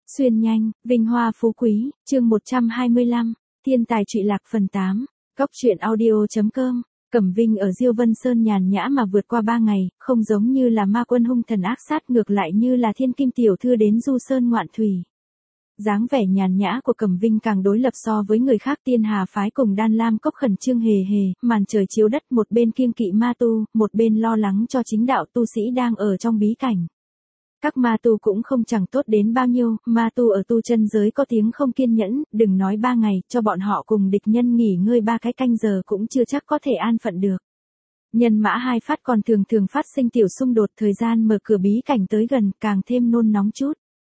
Xuyên nhanh, vinh hoa phú quý, chương 125, thiên tài trụy lạc phần 8, góc truyện audio.com. Cẩm Vinh ở Diêu Vân Sơn nhàn nhã mà vượt qua 3 ngày, không giống như là ma quân hung thần ác sát, ngược lại như là thiên kim tiểu thư đến du sơn ngoạn thủy. Dáng vẻ nhàn nhã của Cẩm Vinh càng đối lập so với người khác. Tiên Hà phái cùng Đan Lam cốc khẩn trương hề hề, màn trời chiếu đất, một bên kiêng kỵ ma tu, một bên lo lắng cho chính đạo tu sĩ đang ở trong bí cảnh. Các ma tu cũng không chẳng tốt đến bao nhiêu, ma tu ở tu chân giới có tiếng không kiên nhẫn, đừng nói 3 ngày, cho bọn họ cùng địch nhân nghỉ ngơi 3 cái canh giờ cũng chưa chắc có thể an phận được. Nhân mã hai phát còn thường thường phát sinh tiểu xung đột, thời gian mở cửa bí cảnh tới gần, càng thêm nôn nóng chút.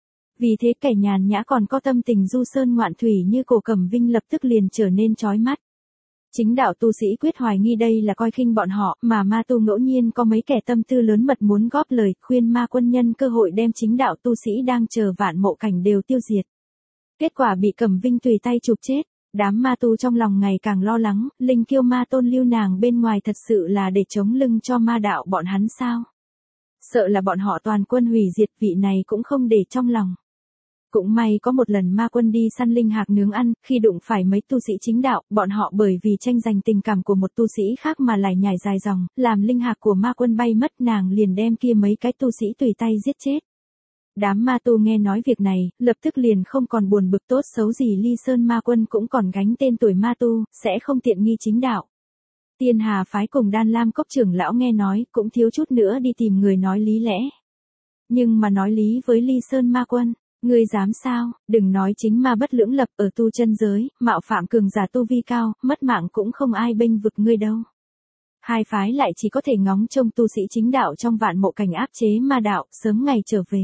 Vì thế kẻ nhàn nhã còn có tâm tình du sơn ngoạn thủy như cổ Cẩm Vinh lập tức liền trở nên chói mắt. Chính đạo tu sĩ quyết hoài nghi đây là coi khinh bọn họ, mà ma tu ngẫu nhiên có mấy kẻ tâm tư lớn mật muốn góp lời, khuyên ma quân nhân cơ hội đem chính đạo tu sĩ đang chờ vạn mộ cảnh đều tiêu diệt. Kết quả bị Cẩm Vinh tùy tay chụp chết. Đám ma tu trong lòng ngày càng lo lắng, linh kiêu ma tôn lưu nàng bên ngoài thật sự là để chống lưng cho ma đạo bọn hắn sao? Sợ là bọn họ toàn quân hủy diệt, vị này cũng không để trong lòng. Cũng may có một lần ma quân đi săn linh hạc nướng ăn, khi đụng phải mấy tu sĩ chính đạo, bọn họ bởi vì tranh giành tình cảm của một tu sĩ khác mà lại nhảy dài dòng, làm linh hạc của ma quân bay mất, nàng liền đem kia mấy cái tu sĩ tùy tay giết chết. Đám ma tu nghe nói việc này, lập tức liền không còn buồn bực, tốt xấu gì Ly Sơn ma quân cũng còn gánh tên tuổi ma tu, sẽ không tiện nghi chính đạo. Tiên Hà phái cùng Đan Lam cốc trưởng lão nghe nói, cũng thiếu chút nữa đi tìm người nói lý lẽ. Nhưng mà nói lý với Ly Sơn ma quân, ngươi dám sao, đừng nói chính ma bất lưỡng lập, ở tu chân giới, mạo phạm cường giả tu vi cao, mất mạng cũng không ai bênh vực ngươi đâu. Hai phái lại chỉ có thể ngóng trông tu sĩ chính đạo trong vạn mộ cảnh áp chế ma đạo, sớm ngày trở về.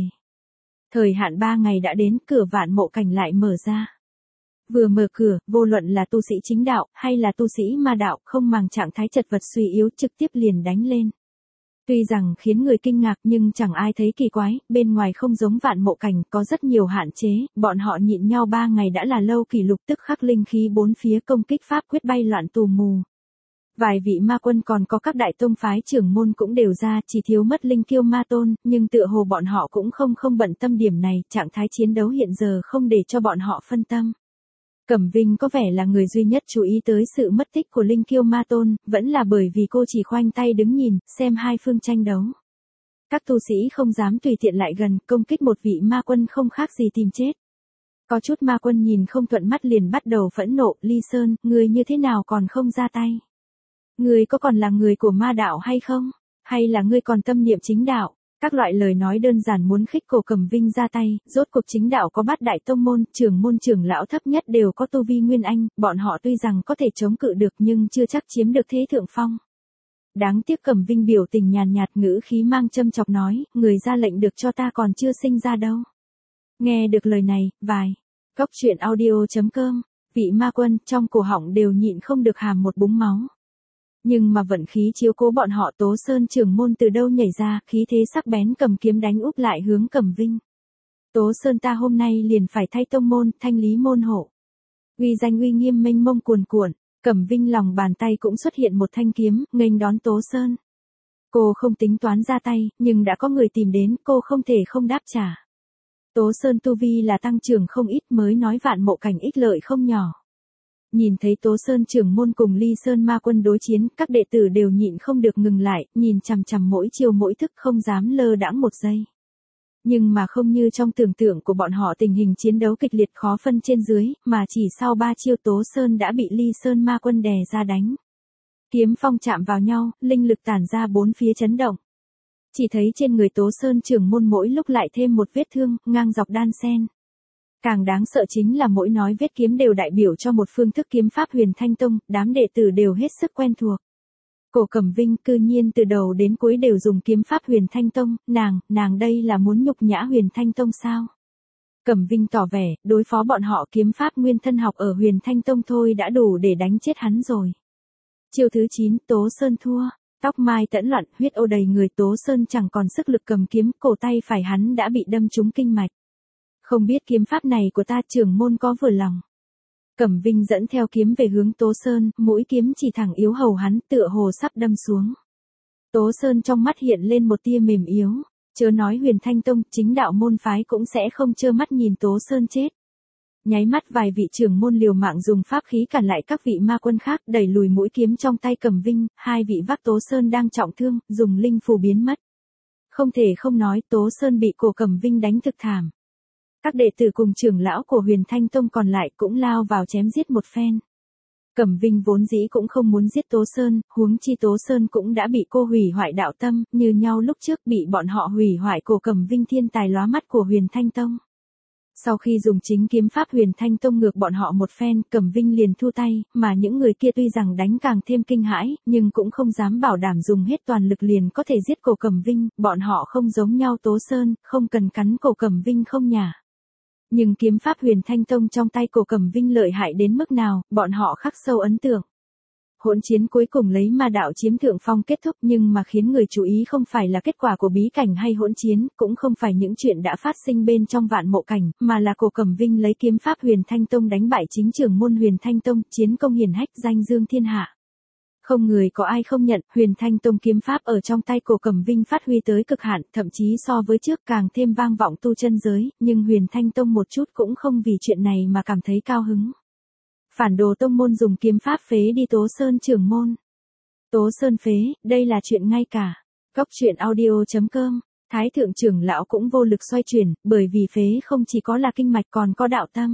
Thời hạn 3 ngày đã đến, cửa vạn mộ cảnh lại mở ra. Vừa mở cửa, vô luận là tu sĩ chính đạo, hay là tu sĩ ma đạo, không màng trạng thái chật vật suy yếu, trực tiếp liền đánh lên. Tuy rằng khiến người kinh ngạc nhưng chẳng ai thấy kỳ quái, bên ngoài không giống vạn mộ cảnh, có rất nhiều hạn chế, bọn họ nhịn nhau 3 ngày đã là lâu kỷ lục, tức khắc linh khí bốn phía công kích pháp quyết bay loạn tù mù. Vài vị ma quân còn có các đại tông phái trưởng môn cũng đều ra, chỉ thiếu mất linh kiêu ma tôn, nhưng tựa hồ bọn họ cũng không bận tâm điểm này, trạng thái chiến đấu hiện giờ không để cho bọn họ phân tâm. Cẩm Vinh có vẻ là người duy nhất chú ý tới sự mất tích của linh kiêu ma tôn, vẫn là bởi vì cô chỉ khoanh tay đứng nhìn, xem hai phương tranh đấu. Các tu sĩ không dám tùy tiện lại gần, công kích một vị ma quân không khác gì tìm chết. Có chút ma quân nhìn không thuận mắt liền bắt đầu phẫn nộ, Ly Sơn, ngươi như thế nào còn không ra tay? Ngươi có còn là người của ma đạo hay không? Hay là ngươi còn tâm niệm chính đạo? Các loại lời nói đơn giản muốn khích cổ Cẩm Vinh ra tay, rốt cuộc chính đạo có 8 đại tông môn, trưởng lão thấp nhất đều có tu vi nguyên anh, bọn họ tuy rằng có thể chống cự được nhưng chưa chắc chiếm được thế thượng phong. Đáng tiếc Cẩm Vinh biểu tình nhàn nhạt, ngữ khí mang châm chọc nói, người ra lệnh được cho ta còn chưa sinh ra đâu. Nghe được lời này, góc truyện audio.com, vị ma quân trong cổ họng đều nhịn không được hàm một búng máu. Nhưng mà vận khí chiếu cố bọn họ, Tố Sơn trưởng môn từ đâu nhảy ra, khí thế sắc bén cầm kiếm đánh úp lại hướng Cẩm Vinh. Tố Sơn ta hôm nay liền phải thay tông môn, thanh lý môn hộ. Uy danh uy nghiêm mênh mông cuồn cuộn, Cẩm Vinh lòng bàn tay cũng xuất hiện một thanh kiếm, nghênh đón Tố Sơn. Cô không tính toán ra tay, nhưng đã có người tìm đến, cô không thể không đáp trả. Tố Sơn tu vi là tăng trưởng không ít, mới nói vạn mộ cảnh ích lợi không nhỏ. Nhìn thấy Tố Sơn trưởng môn cùng Ly Sơn ma quân đối chiến, các đệ tử đều nhịn không được ngừng lại, nhìn chằm chằm mỗi chiêu mỗi thức, không dám lơ đãng một giây. Nhưng mà không như trong tưởng tượng của bọn họ, tình hình chiến đấu kịch liệt khó phân trên dưới, mà chỉ sau 3 chiêu Tố Sơn đã bị Ly Sơn ma quân đè ra đánh. Kiếm phong chạm vào nhau, linh lực tản ra bốn phía chấn động. Chỉ thấy trên người Tố Sơn trưởng môn mỗi lúc lại thêm một vết thương, ngang dọc đan xen. Càng đáng sợ chính là mỗi nói vết kiếm đều đại biểu cho một phương thức kiếm pháp Huyền Thanh Tông, đám đệ tử đều hết sức quen thuộc. Cổ Cẩm Vinh cư nhiên từ đầu đến cuối đều dùng kiếm pháp Huyền Thanh Tông, nàng đây là muốn nhục nhã Huyền Thanh Tông sao? Cẩm Vinh tỏ vẻ, đối phó bọn họ kiếm pháp nguyên thân học ở Huyền Thanh Tông thôi đã đủ để đánh chết hắn rồi. Chiêu thứ 9, Tố Sơn thua, tóc mai tẫn loạn, huyết ô đầy người, Tố Sơn chẳng còn sức lực cầm kiếm, cổ tay phải hắn đã bị đâm trúng kinh mạch. Không biết kiếm pháp này của ta trưởng môn có vừa lòng. Cẩm Vinh dẫn theo kiếm về hướng Tố Sơn, mũi kiếm chỉ thẳng yếu hầu hắn, tựa hồ sắp đâm xuống. Tố Sơn trong mắt hiện lên một tia mềm yếu, Chớ nói Huyền Thanh Tông, chính đạo môn phái cũng sẽ không trơ mắt nhìn Tố Sơn chết. Nháy mắt vài vị trưởng môn liều mạng dùng pháp khí cản lại các vị ma quân khác, đẩy lùi mũi kiếm trong tay Cẩm Vinh, hai vị vác Tố Sơn đang trọng thương, dùng linh phù biến mất. Không thể không nói, Tố Sơn bị cổ Cẩm Vinh đánh thực thảm. Các đệ tử cùng trưởng lão của Huyền Thanh Tông còn lại cũng lao vào chém giết một phen. Cẩm Vinh vốn dĩ cũng không muốn giết Tố Sơn, huống chi Tố Sơn cũng đã bị cô hủy hoại đạo tâm, như nhau lúc trước bị bọn họ hủy hoại cổ Cẩm Vinh thiên tài lóa mắt của Huyền Thanh Tông. Sau khi dùng chính kiếm pháp Huyền Thanh Tông ngược bọn họ một phen, Cẩm Vinh liền thu tay, mà những người kia tuy rằng đánh càng thêm kinh hãi, nhưng cũng không dám bảo đảm dùng hết toàn lực liền có thể giết cổ Cẩm Vinh, bọn họ không giống nhau Tố Sơn, không cần cắn cổ Cẩm Vinh không nhả. Nhưng kiếm pháp Huyền Thanh Tông trong tay cổ Cẩm Vinh lợi hại đến mức nào, bọn họ khắc sâu ấn tượng. Hỗn chiến cuối cùng lấy ma đạo chiếm thượng phong kết thúc, nhưng mà khiến người chú ý không phải là kết quả của bí cảnh hay hỗn chiến, cũng không phải những chuyện đã phát sinh bên trong Vạn Mộ Cảnh, mà là cổ Cẩm Vinh lấy kiếm pháp Huyền Thanh Tông đánh bại chính trưởng môn Huyền Thanh Tông, chiến công hiển hách danh dương thiên hạ. Không người có ai không nhận, Huyền Thanh Tông kiếm pháp ở trong tay cổ Cẩm Vinh phát huy tới cực hạn, thậm chí so với trước càng thêm vang vọng tu chân giới, nhưng Huyền Thanh Tông một chút cũng không vì chuyện này mà cảm thấy cao hứng. Phản đồ tông môn dùng kiếm pháp phế đi Tố Sơn trưởng môn. Tố Sơn phế, đây là chuyện ngay cả. Góc truyện audio.com, Thái thượng trưởng lão cũng vô lực xoay chuyển, bởi vì phế không chỉ có là kinh mạch còn có đạo tâm.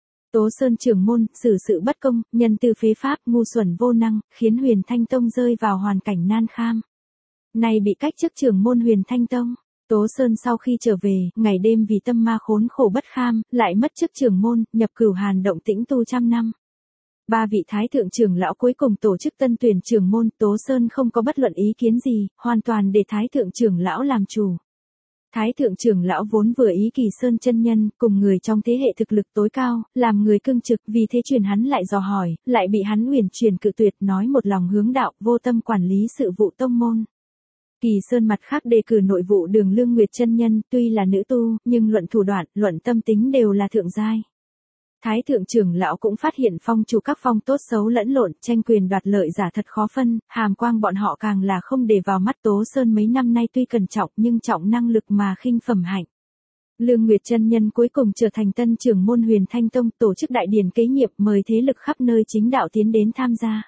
Tố Sơn trưởng môn, xử sự bất công, nhân từ phế pháp, ngu xuẩn vô năng, khiến Huyền Thanh Tông rơi vào hoàn cảnh nan kham. Này bị cách chức trưởng môn Huyền Thanh Tông. Tố Sơn sau khi trở về, ngày đêm vì tâm ma khốn khổ bất kham, lại mất chức trưởng môn, nhập Cửu Hàn động tĩnh tu trăm năm. Ba vị thái thượng trưởng lão cuối cùng tổ chức tân tuyển trưởng môn, Tố Sơn không có bất luận ý kiến gì, hoàn toàn để thái thượng trưởng lão làm chủ. Thái thượng trưởng lão vốn vừa ý Kỳ Sơn chân nhân, cùng người trong thế hệ thực lực tối cao, làm người cương trực, vì thế truyền hắn lại dò hỏi, lại bị hắn huyền truyền cự tuyệt, nói một lòng hướng đạo, vô tâm quản lý sự vụ tông môn. Kỳ Sơn mặt khác đề cử nội vụ Đường Lương Nguyệt chân nhân, tuy là nữ tu, nhưng luận thủ đoạn, luận tâm tính đều là thượng giai. Thái thượng trưởng lão cũng phát hiện phong chủ các phong tốt xấu lẫn lộn, tranh quyền đoạt lợi giả thật khó phân, hàm quang bọn họ càng là không để vào mắt. Tố Sơn mấy năm nay tuy cẩn trọng nhưng trọng năng lực mà khinh phẩm hạnh. Lương Nguyệt chân nhân cuối cùng trở thành tân trưởng môn Huyền Thanh Tông, tổ chức đại điển kế nhiệm, mời thế lực khắp nơi chính đạo tiến đến tham gia.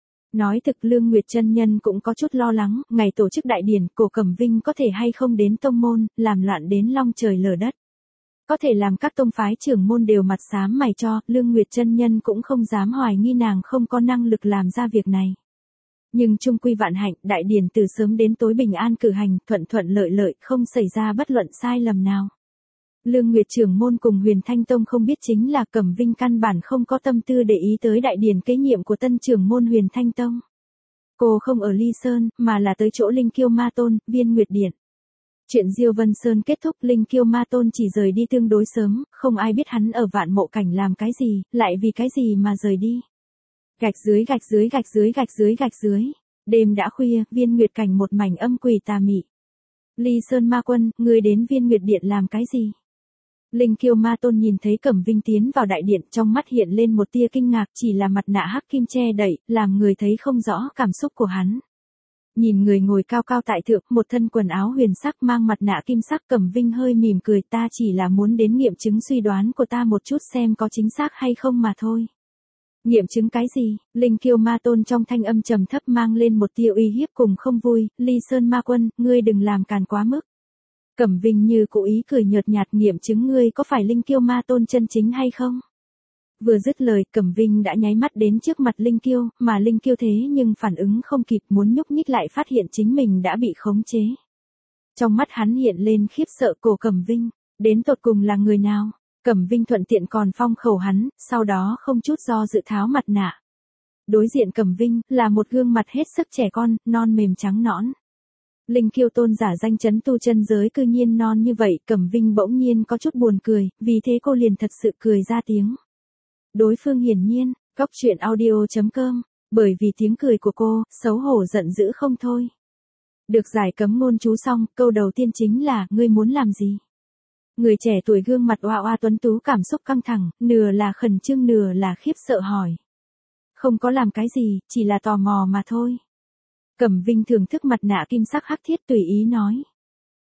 Nói thực Lương Nguyệt chân nhân cũng có chút lo lắng, ngày tổ chức đại điển, cổ Cẩm Vinh có thể hay không đến tông môn, làm loạn đến long trời lở đất. Có thể làm các tông phái trưởng môn đều mặt xám mày cho, Lương Nguyệt chân nhân cũng không dám hoài nghi nàng không có năng lực làm ra việc này. Nhưng chung quy vạn hạnh, đại điển từ sớm đến tối bình an cử hành, thuận thuận lợi lợi, không xảy ra bất luận sai lầm nào. Lương Nguyệt trưởng môn cùng Huyền Thanh Tông không biết chính là Cẩm Vinh căn bản không có tâm tư để ý tới đại điển kế nhiệm của tân trưởng môn Huyền Thanh Tông. Cô không ở Ly Sơn, mà là tới chỗ Linh Kiêu Ma Tôn, Viên Nguyệt Điện. Chuyện Diêu Vân Sơn kết thúc, Linh Kiêu Ma Tôn chỉ rời đi tương đối sớm, không ai biết hắn ở Vạn Mộ Cảnh làm cái gì, lại vì cái gì mà rời đi. Gạch dưới gạch dưới gạch dưới gạch dưới gạch dưới. Đêm đã khuya, Viên Nguyệt Cảnh một mảnh âm quỷ tà mị. Ly Sơn Ma Quân, ngươi đến Viên Nguyệt Điện làm cái gì? Linh Kiêu Ma Tôn nhìn thấy Cẩm Vinh tiến vào đại điện, trong mắt hiện lên một tia kinh ngạc, chỉ là mặt nạ hắc kim che đậy, làm người thấy không rõ cảm xúc của hắn. Nhìn người ngồi cao cao tại thượng, một thân quần áo huyền sắc mang mặt nạ kim sắc, Cẩm Vinh hơi mỉm cười, ta chỉ là muốn đến nghiệm chứng suy đoán của ta một chút xem có chính xác hay không mà thôi. Nghiệm chứng cái gì? Linh Kiêu Ma Tôn trong thanh âm trầm thấp mang lên một tia uy hiếp cùng không vui, Ly Sơn Ma Quân, ngươi đừng làm càn quá mức. Cẩm Vinh như cố ý cười nhợt nhạt, nghiệm chứng ngươi có phải Linh Kiêu Ma Tôn chân chính hay không? Vừa dứt lời, Cẩm Vinh đã nháy mắt đến trước mặt Linh Kiêu, mà Linh Kiêu thế nhưng phản ứng không kịp, muốn nhúc nhích lại phát hiện chính mình đã bị khống chế. Trong mắt hắn hiện lên khiếp sợ, cổ Cẩm Vinh, đến tột cùng là người nào? Cẩm Vinh thuận tiện còn phong khẩu hắn, sau đó không chút do dự tháo mặt nạ. Đối diện Cẩm Vinh, là một gương mặt hết sức trẻ con, non mềm trắng nõn. Linh Kiêu tôn giả danh chấn tu chân giới cư nhiên non như vậy, Cẩm Vinh bỗng nhiên có chút buồn cười, vì thế cô liền thật sự cười ra tiếng. Đối phương hiển nhiên, góc truyện audio.com, bởi vì tiếng cười của cô, xấu hổ giận dữ không thôi. Được giải cấm ngôn chú xong, câu đầu tiên chính là, ngươi muốn làm gì? Người trẻ tuổi gương mặt oa oa tuấn tú cảm xúc căng thẳng, nửa là khẩn trương nửa là khiếp sợ hỏi. Không có làm cái gì, chỉ là tò mò mà thôi. Cẩm Vinh thưởng thức mặt nạ kim sắc hắc thiết tùy ý nói.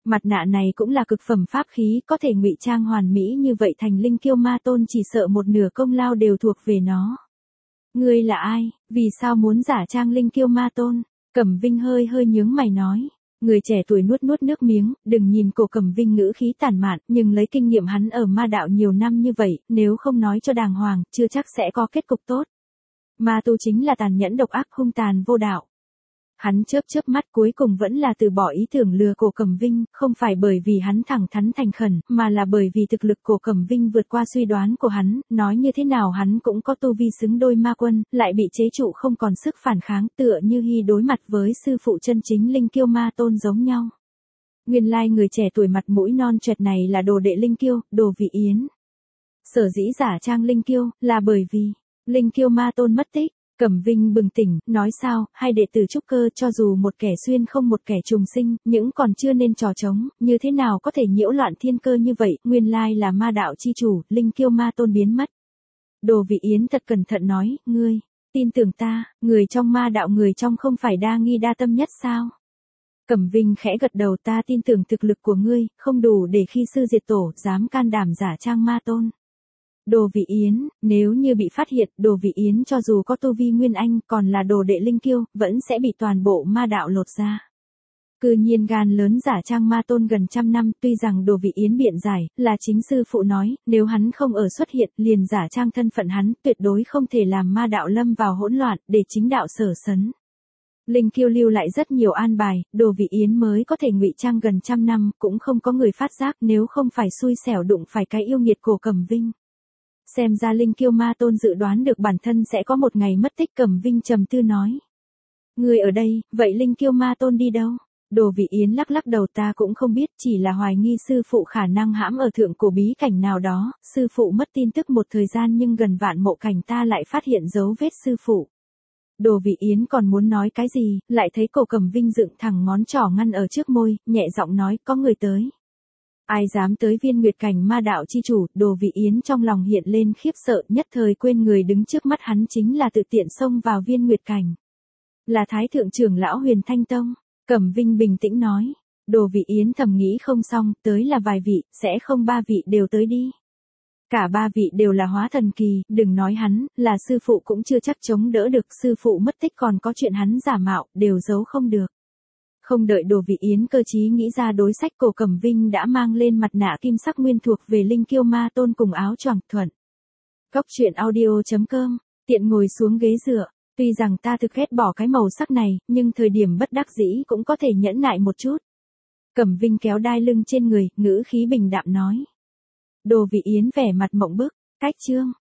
Mặt nạ này cũng là cực phẩm pháp khí, có thể ngụy trang hoàn mỹ như vậy thành linh kiêu ma tôn, chỉ sợ một nửa công lao đều thuộc về nó. Ngươi là ai, vì sao muốn giả trang linh kiêu ma tôn? Cẩm Vinh hơi hơi nhướng mày nói. Người trẻ tuổi nuốt nuốt nước miếng, đừng nhìn Cổ Cẩm Vinh ngữ khí tản mạn, nhưng lấy kinh nghiệm hắn ở ma đạo nhiều năm như vậy, nếu không nói cho đàng hoàng, chưa chắc sẽ có kết cục tốt. Ma tu chính là tàn nhẫn độc ác, hung tàn vô đạo. Hắn chớp chớp mắt, cuối cùng vẫn là từ bỏ ý tưởng lừa Cổ Cẩm Vinh, không phải bởi vì hắn thẳng thắn thành khẩn, mà là bởi vì thực lực Cổ Cẩm Vinh vượt qua suy đoán của hắn, nói như thế nào hắn cũng có tu vi xứng đôi ma quân, lại bị chế trụ không còn sức phản kháng, tựa như Hy đối mặt với sư phụ chân chính linh kiêu ma tôn giống nhau. Nguyên lai người trẻ tuổi mặt mũi non choẹt này là đồ đệ linh kiêu, Đồ Vị Yến. Sở dĩ giả trang linh kiêu, là bởi vì linh kiêu ma tôn mất tích. Cẩm Vinh bừng tỉnh, nói sao, hai đệ tử trúc cơ cho dù một kẻ xuyên không một kẻ trùng sinh, những còn chưa nên trò trống, như thế nào có thể nhiễu loạn thiên cơ như vậy, nguyên lai là ma đạo chi chủ, linh kiêu ma tôn biến mất. Đồ Vị Yến thật cẩn thận nói, ngươi, tin tưởng ta, người trong ma đạo người trong không phải đa nghi đa tâm nhất sao? Cẩm Vinh khẽ gật đầu, ta tin tưởng thực lực của ngươi, không đủ để khi sư diệt tổ, dám can đảm giả trang ma tôn. Đồ Vị Yến, nếu như bị phát hiện, Đồ Vị Yến cho dù có tu vi nguyên anh, còn là đồ đệ linh kiêu, vẫn sẽ bị toàn bộ ma đạo lột ra. Cư nhiên gan lớn giả trang ma tôn gần trăm năm, tuy rằng Đồ Vị Yến biện giải, là chính sư phụ nói, nếu hắn không ở xuất hiện, liền giả trang thân phận hắn, tuyệt đối không thể làm ma đạo lâm vào hỗn loạn, để chính đạo sở sấn. Linh kiêu lưu lại rất nhiều an bài, Đồ Vị Yến mới có thể ngụy trang gần trăm năm, cũng không có người phát giác, nếu không phải xui xẻo đụng phải cái yêu nghiệt Cổ Cẩm Vinh. Xem ra linh kiêu ma tôn dự đoán được bản thân sẽ có một ngày mất tích, Cẩm Vinh trầm tư nói. Người ở đây, vậy linh kiêu ma tôn đi đâu? Đồ Vị Yến lắc lắc đầu, ta cũng không biết, chỉ là hoài nghi sư phụ khả năng hãm ở thượng cổ bí cảnh nào đó, sư phụ mất tin tức một thời gian nhưng gần vạn mộ cảnh ta lại phát hiện dấu vết sư phụ. Đồ Vị Yến còn muốn nói cái gì, lại thấy Cổ Cẩm Vinh dựng thẳng ngón trỏ ngăn ở trước môi, nhẹ giọng nói, có người tới. Ai dám tới Viên Nguyệt Cảnh ma đạo chi chủ? Đồ Vị Yến trong lòng hiện lên khiếp sợ, nhất thời quên người đứng trước mắt hắn chính là tự tiện xông vào Viên Nguyệt Cảnh. Là Thái thượng trưởng lão Huyền Thanh Tông. Cẩm Vinh bình tĩnh nói. Đồ Vị Yến thầm nghĩ không xong, tới là vài vị, sẽ không ba vị đều tới đi. Cả ba vị đều là hóa thần kỳ, đừng nói hắn, là sư phụ cũng chưa chắc chống đỡ được, sư phụ mất tích còn có chuyện hắn giả mạo, đều giấu không được. Không đợi Đồ Vị Yến cơ trí nghĩ ra đối sách, Cổ Cẩm Vinh đã mang lên mặt nạ kim sắc nguyên thuộc về linh kiêu ma tôn cùng áo choàng thuận. Góc truyện audio.com, tiện ngồi xuống ghế dựa, tuy rằng ta thực ghét bỏ cái màu sắc này, nhưng thời điểm bất đắc dĩ cũng có thể nhẫn nại một chút. Cẩm Vinh kéo đai lưng trên người, ngữ khí bình đạm nói. Đồ Vị Yến vẻ mặt mộng bức, cách chương.